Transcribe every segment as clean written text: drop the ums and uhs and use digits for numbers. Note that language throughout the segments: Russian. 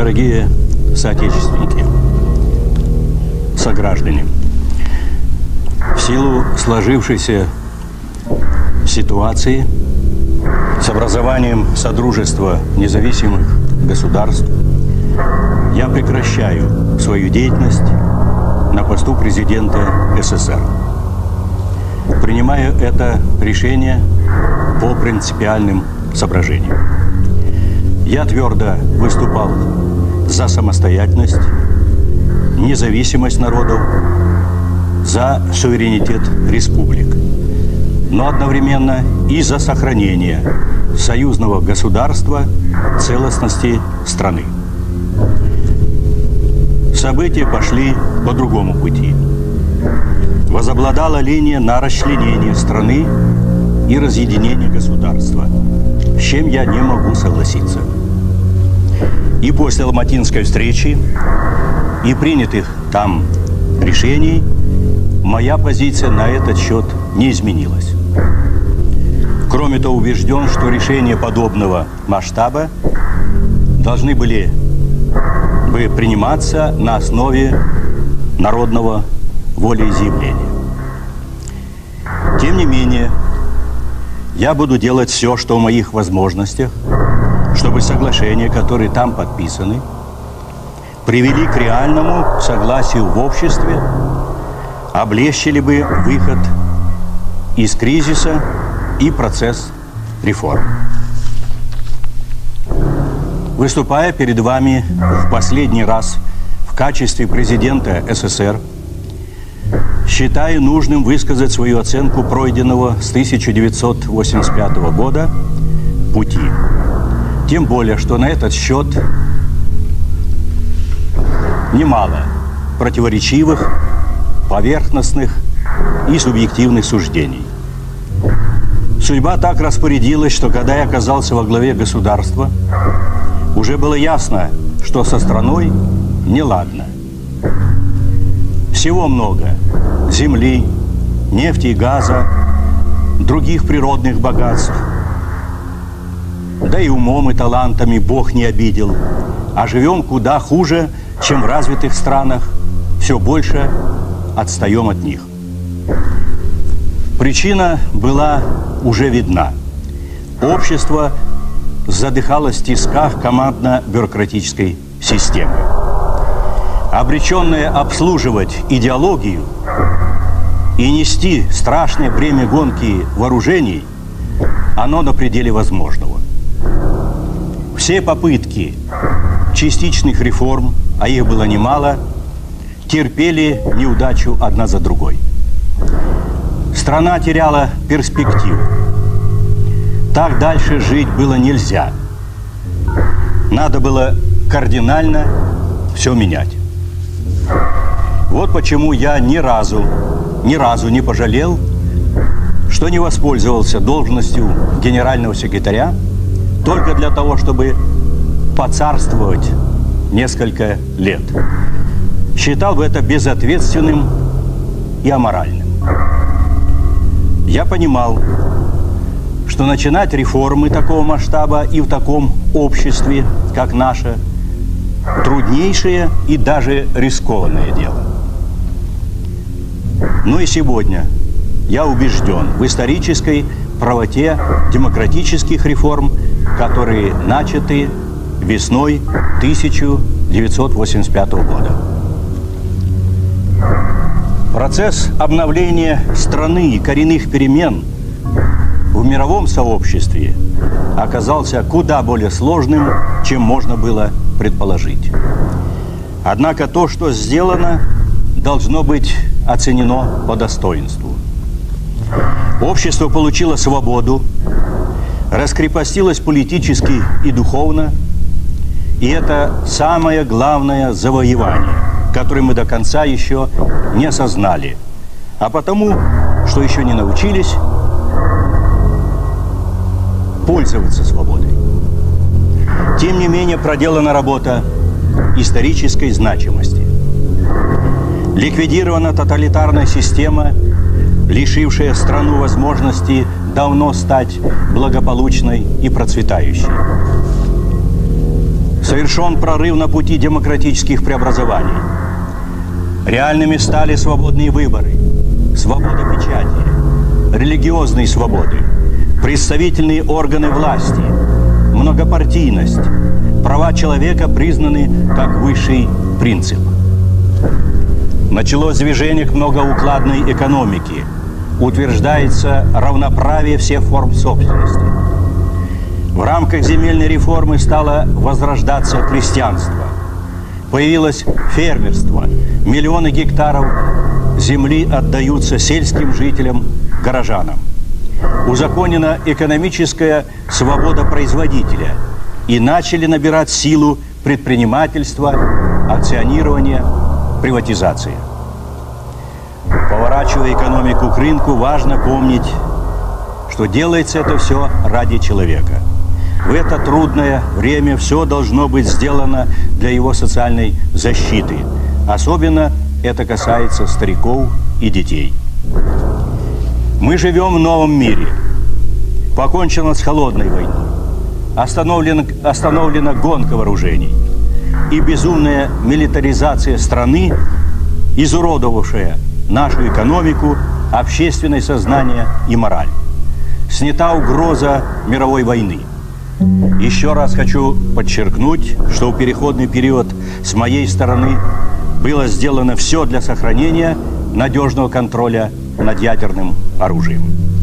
Дорогие соотечественники, сограждане, в силу сложившейся ситуации с образованием Содружества независимых государств я прекращаю свою деятельность на посту президента СССР. Принимаю это решение по принципиальным соображениям. Я твердо выступал за самостоятельность, независимость народов, за суверенитет республик, но одновременно и за сохранение союзного государства, целостности страны. События пошли по другому пути. Возобладала линия на расчленение страны и разъединение государства, с чем я не могу согласиться. И после Алматинской встречи и принятых там решений моя позиция на этот счет не изменилась. Кроме того, убежден, что решения подобного масштаба должны были бы приниматься на основе народного волеизъявления. Тем не менее, я буду делать все, что в моих возможностях, чтобы соглашения, которые там подписаны, привели к реальному согласию в обществе, облегчили бы выход из кризиса и процесс реформ. Выступая перед вами в последний раз в качестве президента СССР, считаю нужным высказать свою оценку пройденного с 1985 года пути. Тем более, что на этот счет немало противоречивых, поверхностных и субъективных суждений. Судьба так распорядилась, что когда я оказался во главе государства, уже было ясно, что со страной неладно. Всего много: земли, нефти и газа, других природных богатств. Да и умом и талантами Бог не обидел, а живем куда хуже, чем в развитых странах, все больше отстаем от них. Причина была уже видна. Общество задыхалось в тисках командно-бюрократической системы. Обреченное обслуживать идеологию и нести страшное бремя гонки вооружений, оно на пределе возможного. Все попытки частичных реформ, а их было немало, терпели неудачу одна за другой. Страна теряла перспективу. Так дальше жить было нельзя. Надо было кардинально все менять. Вот почему я ни разу не пожалел, что не воспользовался должностью генерального секретаря только для того, чтобы поцарствовать несколько лет. Считал бы это безответственным и аморальным. Я понимал, что начинать реформы такого масштаба и в таком обществе, как наше, труднейшее и даже рискованное дело. Но и сегодня я убежден в исторической правоте демократических реформ, которые начаты весной 1985 года. Процесс обновления страны и коренных перемен в мировом сообществе оказался куда более сложным, чем можно было предположить. Однако то, что сделано, должно быть оценено по достоинству. Общество получило свободу, раскрепостилось политически и духовно, и это самое главное завоевание, которое мы до конца еще не осознали, а потому, что еще не научились пользоваться свободой. Тем не менее, проделана работа исторической значимости. Ликвидирована тоталитарная система, лишившая страну возможности давно стать благополучной и процветающей. Совершен прорыв на пути демократических преобразований. Реальными стали свободные выборы, свобода печати, религиозные свободы, представительные органы власти, многопартийность, права человека признаны как высший принцип. Началось движение к многоукладной экономике, утверждается равноправие всех форм собственности. В рамках земельной реформы стало возрождаться крестьянство. Появилось фермерство. Миллионы гектаров земли отдаются сельским жителям, горожанам. Узаконена экономическая свобода производителя. И начали набирать силу предпринимательства, акционирования, приватизации. Поворачивая экономику к рынку, важно помнить, что делается это все ради человека. В это трудное время все должно быть сделано для его социальной защиты. Особенно это касается стариков и детей. Мы живем в новом мире. Покончено с холодной войной. Остановлена гонка вооружений. И безумная милитаризация страны, изуродовавшая нашу экономику, общественное сознание и мораль. Снята угроза мировой войны. Еще раз хочу подчеркнуть, что в переходный период с моей стороны было сделано все для сохранения надежного контроля над ядерным оружием.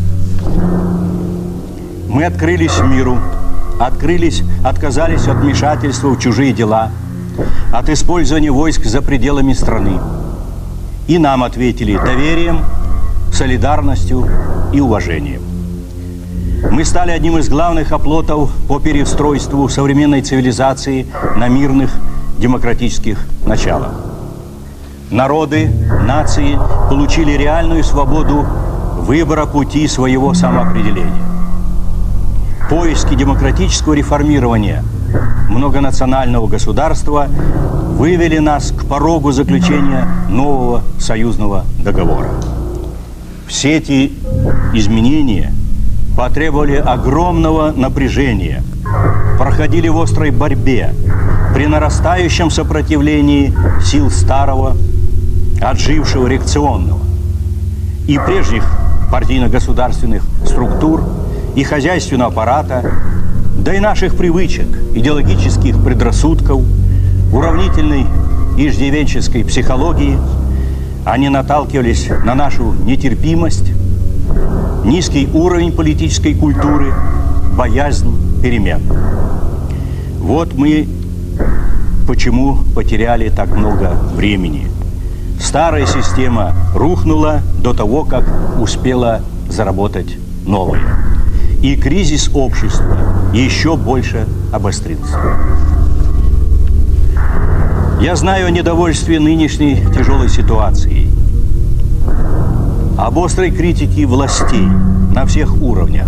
Мы открылись миру, отказались от вмешательства в чужие дела, от использования войск за пределами страны. И нам ответили доверием, солидарностью и уважением. Мы стали одним из главных оплотов по переустройству современной цивилизации на мирных демократических началах. Народы, нации получили реальную свободу выбора пути своего самоопределения. Поиски демократического реформирования многонационального государства вывели нас к порогу заключения нового союзного договора. Все эти изменения потребовали огромного напряжения, проходили в острой борьбе, при нарастающем сопротивлении сил старого, отжившего реакционного и прежних партийно-государственных структур и хозяйственного аппарата, да и наших привычек, идеологических предрассудков, уравнительной иждивенческой психологии. Они наталкивались на нашу нетерпимость, низкий уровень политической культуры, боязнь перемен. Вот мы почему потеряли так много времени. Старая система рухнула до того, как успела заработать новая. И кризис общества еще больше обострился. Я знаю о недовольстве нынешней тяжелой ситуацией, об острой критике властей на всех уровнях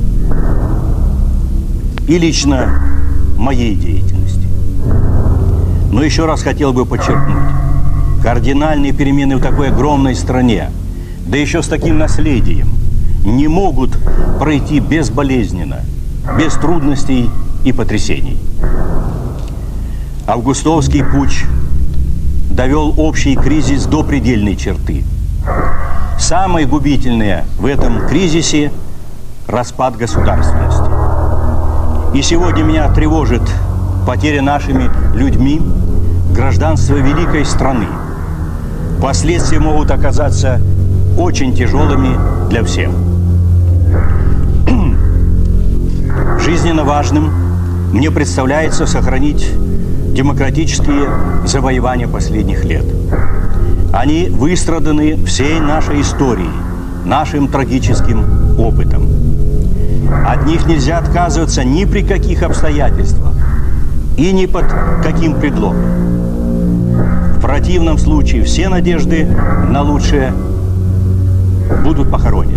и лично моей деятельности. Но еще раз хотел бы подчеркнуть, кардинальные перемены в такой огромной стране, да еще с таким наследием, не могут пройти безболезненно, без трудностей и потрясений. Августовский путч довел общий кризис до предельной черты. Самое губительное в этом кризисе – распад государственности. И сегодня меня тревожит потеря нашими людьми гражданства великой страны. Последствия могут оказаться очень тяжелыми для всех. Жизненно важным мне представляется сохранить демократические завоевания последних лет. Они выстраданы всей нашей историей, нашим трагическим опытом. От них нельзя отказываться ни при каких обстоятельствах и ни под каким предлогом. В противном случае все надежды на лучшее будут похоронены.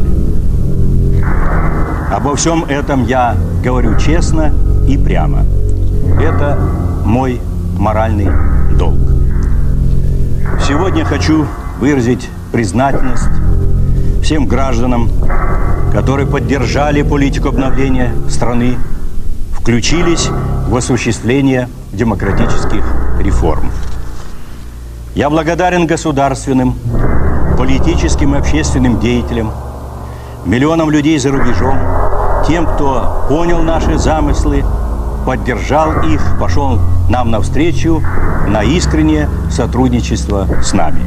Обо всем этом я говорю честно и прямо. Это мой моральный долг. Сегодня хочу выразить признательность всем гражданам, которые поддержали политику обновления страны, включились в осуществление демократических реформ. Я благодарен государственным, политическим и общественным деятелям, миллионам людей за рубежом, тем, кто понял наши замыслы, поддержал их, пошел нам навстречу на искреннее сотрудничество с нами.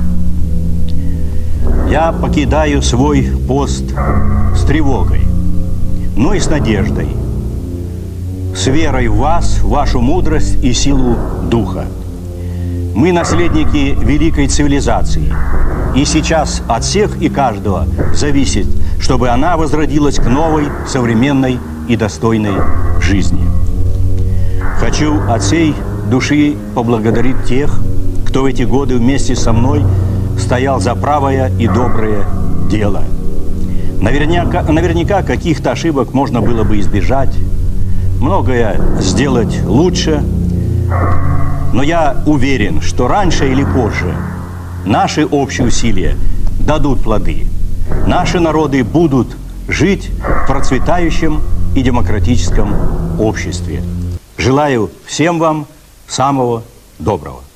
Я покидаю свой пост с тревогой, но и с надеждой, с верой в вас, в вашу мудрость и силу духа. Мы наследники великой цивилизации, и сейчас от всех и каждого зависит, чтобы она возродилась к новой, современной и достойной жизни. Хочу от всей души поблагодарить тех, кто в эти годы вместе со мной стоял за правое и доброе дело. Наверняка каких-то ошибок можно было бы избежать, многое сделать лучше, но я уверен, что раньше или позже наши общие усилия дадут плоды. Наши народы будут жить в процветающем и демократическом обществе. Желаю всем вам самого доброго.